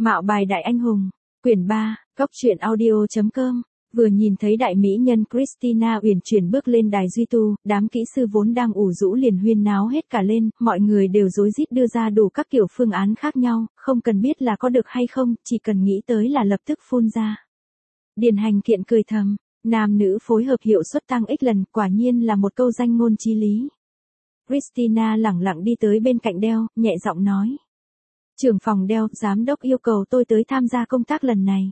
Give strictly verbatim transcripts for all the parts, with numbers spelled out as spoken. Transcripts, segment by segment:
Mạo bài đại anh hùng, quyển ba, góc truyện audio.com. Vừa nhìn thấy đại mỹ nhân Christina uyển chuyển bước lên đài duy tu, đám kỹ sư vốn đang ủ rũ liền huyên náo hết cả lên, mọi người đều rối rít đưa ra đủ các kiểu phương án khác nhau, không cần biết là có được hay không, chỉ cần nghĩ tới là lập tức phun ra. Điền Hành Kiện cười thầm, nam nữ phối hợp hiệu suất tăng x lần, quả nhiên là một câu danh ngôn chí lý. Christina lẳng lặng đi tới bên cạnh Dell, nhẹ giọng nói. Trưởng phòng Dell, giám đốc yêu cầu tôi tới tham gia công tác lần này.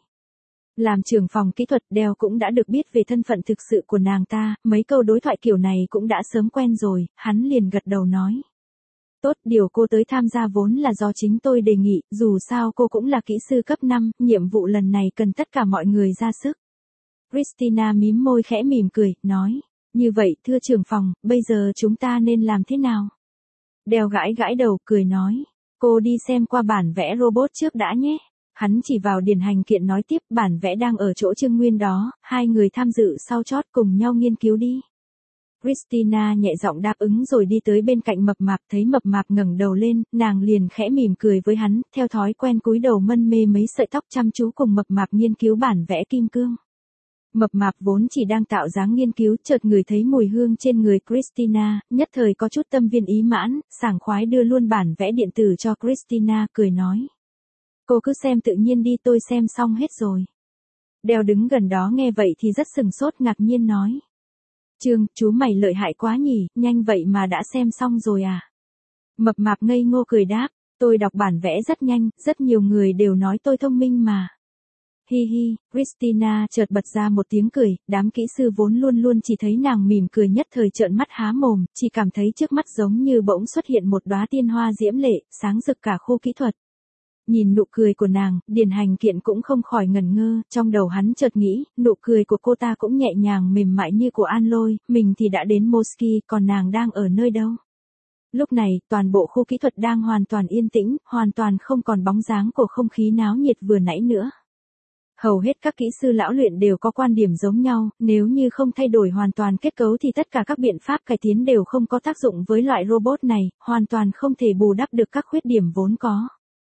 Làm trưởng phòng kỹ thuật, Dell cũng đã được biết về thân phận thực sự của nàng ta, mấy câu đối thoại kiểu này cũng đã sớm quen rồi, hắn liền gật đầu nói. Tốt, điều cô tới tham gia vốn là do chính tôi đề nghị, dù sao cô cũng là kỹ sư cấp năm, nhiệm vụ lần này cần tất cả mọi người ra sức. Christina mím môi khẽ mỉm cười, nói, như vậy thưa trưởng phòng, bây giờ chúng ta nên làm thế nào? Dell gãi gãi đầu, cười nói, cô đi xem qua bản vẽ robot trước đã nhé. Hắn chỉ vào Điền Hành Kiện nói tiếp, bản vẽ đang ở chỗ Trương Nguyên đó, hai người tham dự sau chót cùng nhau nghiên cứu đi. Christina nhẹ giọng đáp ứng rồi đi tới bên cạnh Mập Mạp, thấy Mập Mạp ngẩng đầu lên, nàng liền khẽ mỉm cười với hắn, theo thói quen cúi đầu mân mê mấy sợi tóc chăm chú cùng Mập Mạp nghiên cứu bản vẽ kim cương. Mập Mạp vốn chỉ đang tạo dáng nghiên cứu, chợt ngửi thấy mùi hương trên người Christina, nhất thời có chút tâm viên ý mãn, sảng khoái đưa luôn bản vẽ điện tử cho Christina, cười nói. Cô cứ xem tự nhiên đi, tôi xem xong hết rồi. Dell đứng gần đó nghe vậy thì rất sừng sốt, ngạc nhiên nói. Trương, chú mày lợi hại quá nhỉ, nhanh vậy mà đã xem xong rồi à? Mập Mạp ngây ngô cười đáp, tôi đọc bản vẽ rất nhanh, rất nhiều người đều nói tôi thông minh mà. Hi hi, Christina chợt bật ra một tiếng cười, đám kỹ sư vốn luôn luôn chỉ thấy nàng mỉm cười nhất thời trợn mắt há mồm, chỉ cảm thấy trước mắt giống như bỗng xuất hiện một đóa tiên hoa diễm lệ, sáng rực cả khu kỹ thuật. Nhìn nụ cười của nàng, Điền Hành Kiện cũng không khỏi ngẩn ngơ, trong đầu hắn chợt nghĩ, nụ cười của cô ta cũng nhẹ nhàng mềm mại như của An Lôi, mình thì đã đến Mosky, còn nàng đang ở nơi đâu? Lúc này, toàn bộ khu kỹ thuật đang hoàn toàn yên tĩnh, hoàn toàn không còn bóng dáng của không khí náo nhiệt vừa nãy nữa. Hầu hết các kỹ sư lão luyện đều có quan điểm giống nhau, nếu như không thay đổi hoàn toàn kết cấu thì tất cả các biện pháp cải tiến đều không có tác dụng với loại robot này, hoàn toàn không thể bù đắp được các khuyết điểm vốn có.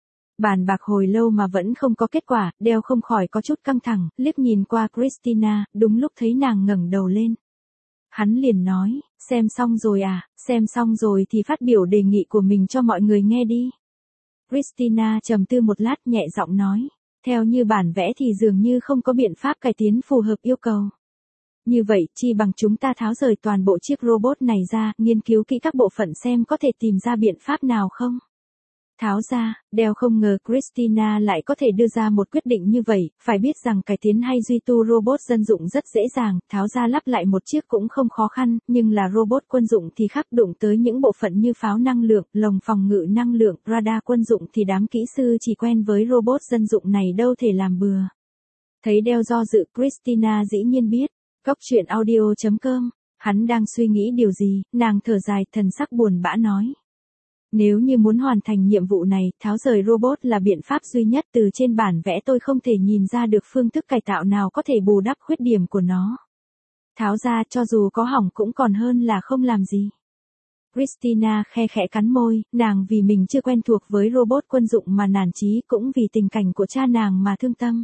Bàn bạc hồi lâu mà vẫn không có kết quả, Dell không khỏi có chút căng thẳng, liếc nhìn qua Christina, đúng lúc thấy nàng ngẩng đầu lên. Hắn liền nói, xem xong rồi à, xem xong rồi thì phát biểu đề nghị của mình cho mọi người nghe đi. Christina trầm tư một lát, nhẹ giọng nói, theo như bản vẽ thì dường như không có biện pháp cải tiến phù hợp yêu cầu. Như vậy, chi bằng chúng ta tháo rời toàn bộ chiếc robot này ra, nghiên cứu kỹ các bộ phận xem có thể tìm ra biện pháp nào không? Tháo ra, Dell không ngờ Christina lại có thể đưa ra một quyết định như vậy, phải biết rằng cải tiến hay duy tu robot dân dụng rất dễ dàng, tháo ra lắp lại một chiếc cũng không khó khăn, nhưng là robot quân dụng thì khác, đụng tới những bộ phận như pháo năng lượng, lồng phòng ngự năng lượng, radar quân dụng thì đám kỹ sư chỉ quen với robot dân dụng này đâu thể làm bừa. Thấy Dell do dự, Christina dĩ nhiên biết, góc truyện audio.com, hắn đang suy nghĩ điều gì, nàng thở dài, thần sắc buồn bã nói. Nếu như muốn hoàn thành nhiệm vụ này, tháo rời robot là biện pháp duy nhất, từ trên bản vẽ tôi không thể nhìn ra được phương thức cải tạo nào có thể bù đắp khuyết điểm của nó. Tháo ra cho dù có hỏng cũng còn hơn là không làm gì. Christina khe khẽ cắn môi, nàng vì mình chưa quen thuộc với robot quân dụng mà nản chí, cũng vì tình cảnh của cha nàng mà thương tâm.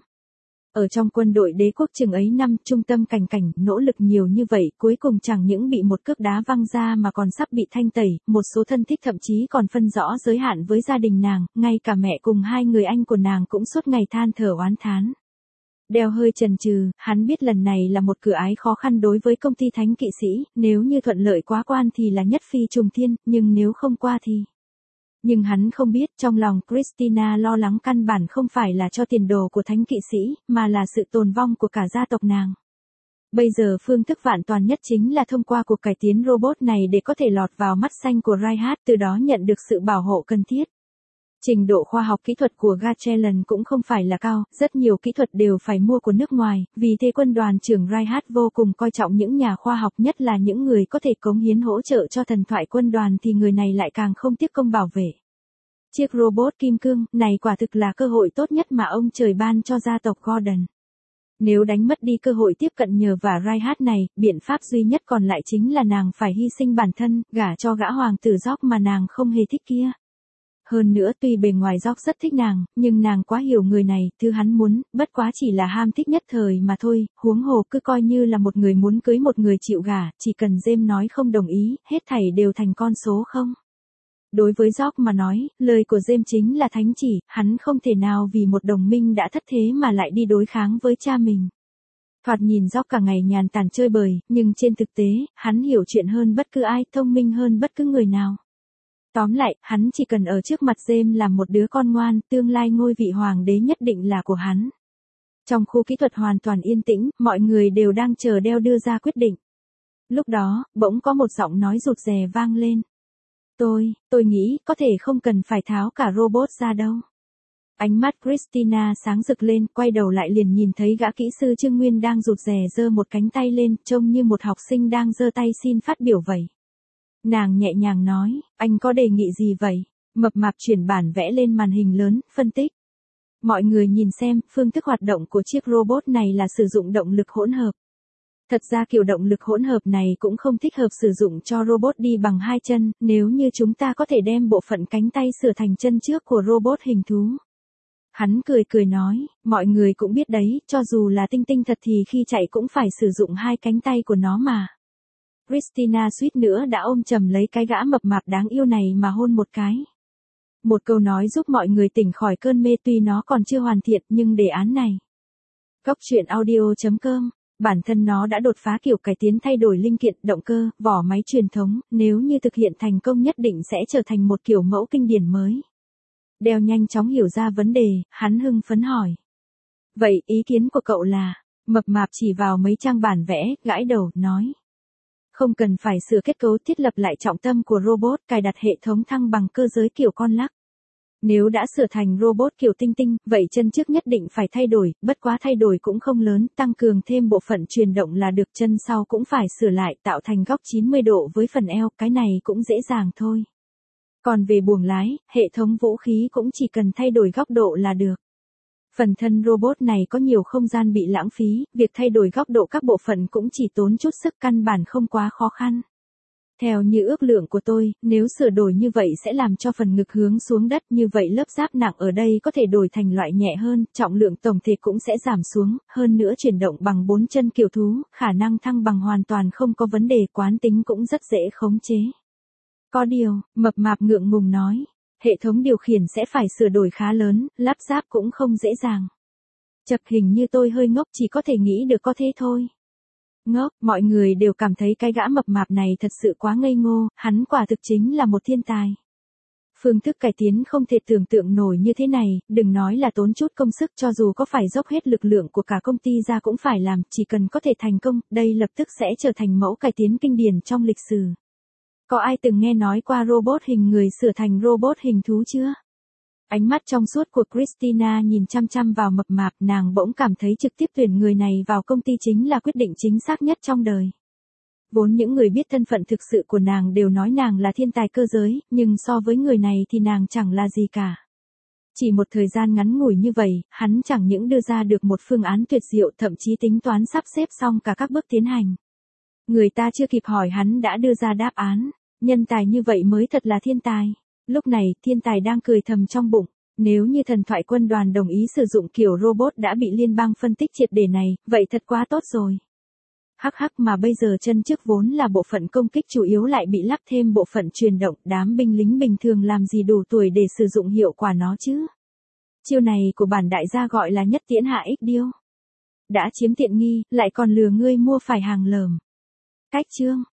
Ở trong quân đội đế quốc chừng ấy năm, trung tâm cảnh cảnh, nỗ lực nhiều như vậy, cuối cùng chẳng những bị một cước đá văng ra mà còn sắp bị thanh tẩy, một số thân thích thậm chí còn phân rõ giới hạn với gia đình nàng, ngay cả mẹ cùng hai người anh của nàng cũng suốt ngày than thở oán thán. Dell hơi chần chừ, hắn biết lần này là một cửa ái khó khăn đối với công ty Thánh Kỵ Sĩ, nếu như thuận lợi quá quan thì là nhất phi trùng thiên, nhưng nếu không qua thì... Nhưng hắn không biết, trong lòng Christina lo lắng căn bản không phải là cho tiền đồ của Thánh Kỵ Sĩ, mà là sự tồn vong của cả gia tộc nàng. Bây giờ phương thức vạn toàn nhất chính là thông qua cuộc cải tiến robot này để có thể lọt vào mắt xanh của Reinhardt, từ đó nhận được sự bảo hộ cần thiết. Trình độ khoa học kỹ thuật của Gatchelen cũng không phải là cao, rất nhiều kỹ thuật đều phải mua của nước ngoài, vì thế quân đoàn trưởng Reinhardt vô cùng coi trọng những nhà khoa học, nhất là những người có thể cống hiến hỗ trợ cho thần thoại quân đoàn thì người này lại càng không tiếc công bảo vệ. Chiếc robot kim cương này quả thực là cơ hội tốt nhất mà ông trời ban cho gia tộc Gordon. Nếu đánh mất đi cơ hội tiếp cận nhờ vả Reinhardt này, biện pháp duy nhất còn lại chính là nàng phải hy sinh bản thân, gả cho gã hoàng tử Jock mà nàng không hề thích kia. Hơn nữa tuy bề ngoài George rất thích nàng, nhưng nàng quá hiểu người này, thứ hắn muốn, bất quá chỉ là ham thích nhất thời mà thôi, huống hồ cứ coi như là một người muốn cưới một người chịu gả, chỉ cần James nói không đồng ý, hết thảy đều thành con số không. Đối với George mà nói, lời của James chính là thánh chỉ, hắn không thể nào vì một đồng minh đã thất thế mà lại đi đối kháng với cha mình. Thoạt nhìn George cả ngày nhàn tản chơi bời, nhưng trên thực tế, hắn hiểu chuyện hơn bất cứ ai, thông minh hơn bất cứ người nào. Tóm lại, hắn chỉ cần ở trước mặt James làm một đứa con ngoan, tương lai ngôi vị hoàng đế nhất định là của hắn. Trong khu kỹ thuật hoàn toàn yên tĩnh, mọi người đều đang chờ Dell đưa ra quyết định. Lúc đó, bỗng có một giọng nói rụt rè vang lên. Tôi, tôi nghĩ, có thể không cần phải tháo cả robot ra đâu. Ánh mắt Christina sáng rực lên, quay đầu lại liền nhìn thấy gã kỹ sư Trương Nguyên đang rụt rè giơ một cánh tay lên, trông như một học sinh đang giơ tay xin phát biểu vậy. Nàng nhẹ nhàng nói, anh có đề nghị gì vậy? Mập mạp chuyển bản vẽ lên màn hình lớn, phân tích. Mọi người nhìn xem, phương thức hoạt động của chiếc robot này là sử dụng động lực hỗn hợp. Thật ra kiểu động lực hỗn hợp này cũng không thích hợp sử dụng cho robot đi bằng hai chân, nếu như chúng ta có thể đem bộ phận cánh tay sửa thành chân trước của robot hình thú. Hắn cười cười nói, mọi người cũng biết đấy, cho dù là tinh tinh thật thì khi chạy cũng phải sử dụng hai cánh tay của nó mà. Christina suýt nữa đã ôm chầm lấy cái gã mập mạp đáng yêu này mà hôn một cái. Một câu nói giúp mọi người tỉnh khỏi cơn mê, tuy nó còn chưa hoàn thiện nhưng đề án này. Góc truyện audio chấm com, bản thân nó đã đột phá kiểu cải tiến thay đổi linh kiện, động cơ, vỏ máy truyền thống, nếu như thực hiện thành công nhất định sẽ trở thành một kiểu mẫu kinh điển mới. Dell nhanh chóng hiểu ra vấn đề, hắn hưng phấn hỏi. Vậy ý kiến của cậu là, mập mạp chỉ vào mấy trang bản vẽ, gãi đầu, nói. Không cần phải sửa kết cấu, thiết lập lại trọng tâm của robot, cài đặt hệ thống thăng bằng cơ giới kiểu con lắc. Nếu đã sửa thành robot kiểu tinh tinh, vậy chân trước nhất định phải thay đổi, bất quá thay đổi cũng không lớn, tăng cường thêm bộ phận truyền động là được, chân sau cũng phải sửa lại, tạo thành góc chín mươi độ với phần eo, cái này cũng dễ dàng thôi. Còn về buồng lái, hệ thống vũ khí cũng chỉ cần thay đổi góc độ là được. Phần thân robot này có nhiều không gian bị lãng phí, việc thay đổi góc độ các bộ phận cũng chỉ tốn chút sức, căn bản không quá khó khăn. Theo như ước lượng của tôi, nếu sửa đổi như vậy sẽ làm cho phần ngực hướng xuống đất, như vậy lớp giáp nặng ở đây có thể đổi thành loại nhẹ hơn, trọng lượng tổng thể cũng sẽ giảm xuống, hơn nữa chuyển động bằng bốn chân kiểu thú, khả năng thăng bằng hoàn toàn không có vấn đề, quán tính cũng rất dễ khống chế. Có điều, mập mạp ngượng ngùng nói, hệ thống điều khiển sẽ phải sửa đổi khá lớn, lắp ráp cũng không dễ dàng. Chật, hình như tôi hơi ngốc, chỉ có thể nghĩ được có thế thôi. Ngốc, mọi người đều cảm thấy cái gã mập mạp này thật sự quá ngây ngô, hắn quả thực chính là một thiên tài. Phương thức cải tiến không thể tưởng tượng nổi như thế này, đừng nói là tốn chút công sức, cho dù có phải dốc hết lực lượng của cả công ty ra cũng phải làm, chỉ cần có thể thành công, đây lập tức sẽ trở thành mẫu cải tiến kinh điển trong lịch sử. Có ai từng nghe nói qua robot hình người sửa thành robot hình thú chưa? Ánh mắt trong suốt của Christina nhìn chăm chăm vào mập mạp, nàng bỗng cảm thấy trực tiếp tuyển người này vào công ty chính là quyết định chính xác nhất trong đời. Vốn những người biết thân phận thực sự của nàng đều nói nàng là thiên tài cơ giới, nhưng so với người này thì nàng chẳng là gì cả. Chỉ một thời gian ngắn ngủi như vậy, hắn chẳng những đưa ra được một phương án tuyệt diệu, thậm chí tính toán sắp xếp xong cả các bước tiến hành. Người ta chưa kịp hỏi hắn đã đưa ra đáp án, nhân tài như vậy mới thật là thiên tài. Lúc này, thiên tài đang cười thầm trong bụng, nếu như thần thoại quân đoàn đồng ý sử dụng kiểu robot đã bị liên bang phân tích triệt để này, vậy thật quá tốt rồi. Hắc hắc, mà bây giờ chân trước vốn là bộ phận công kích chủ yếu lại bị lắp thêm bộ phận truyền động, đám binh lính bình thường làm gì đủ tuổi để sử dụng hiệu quả nó chứ. Chiêu này của bản đại gia gọi là nhất tiễn hạ ích điêu. Đã chiếm tiện nghi, lại còn lừa ngươi mua phải hàng lởm. Cách chương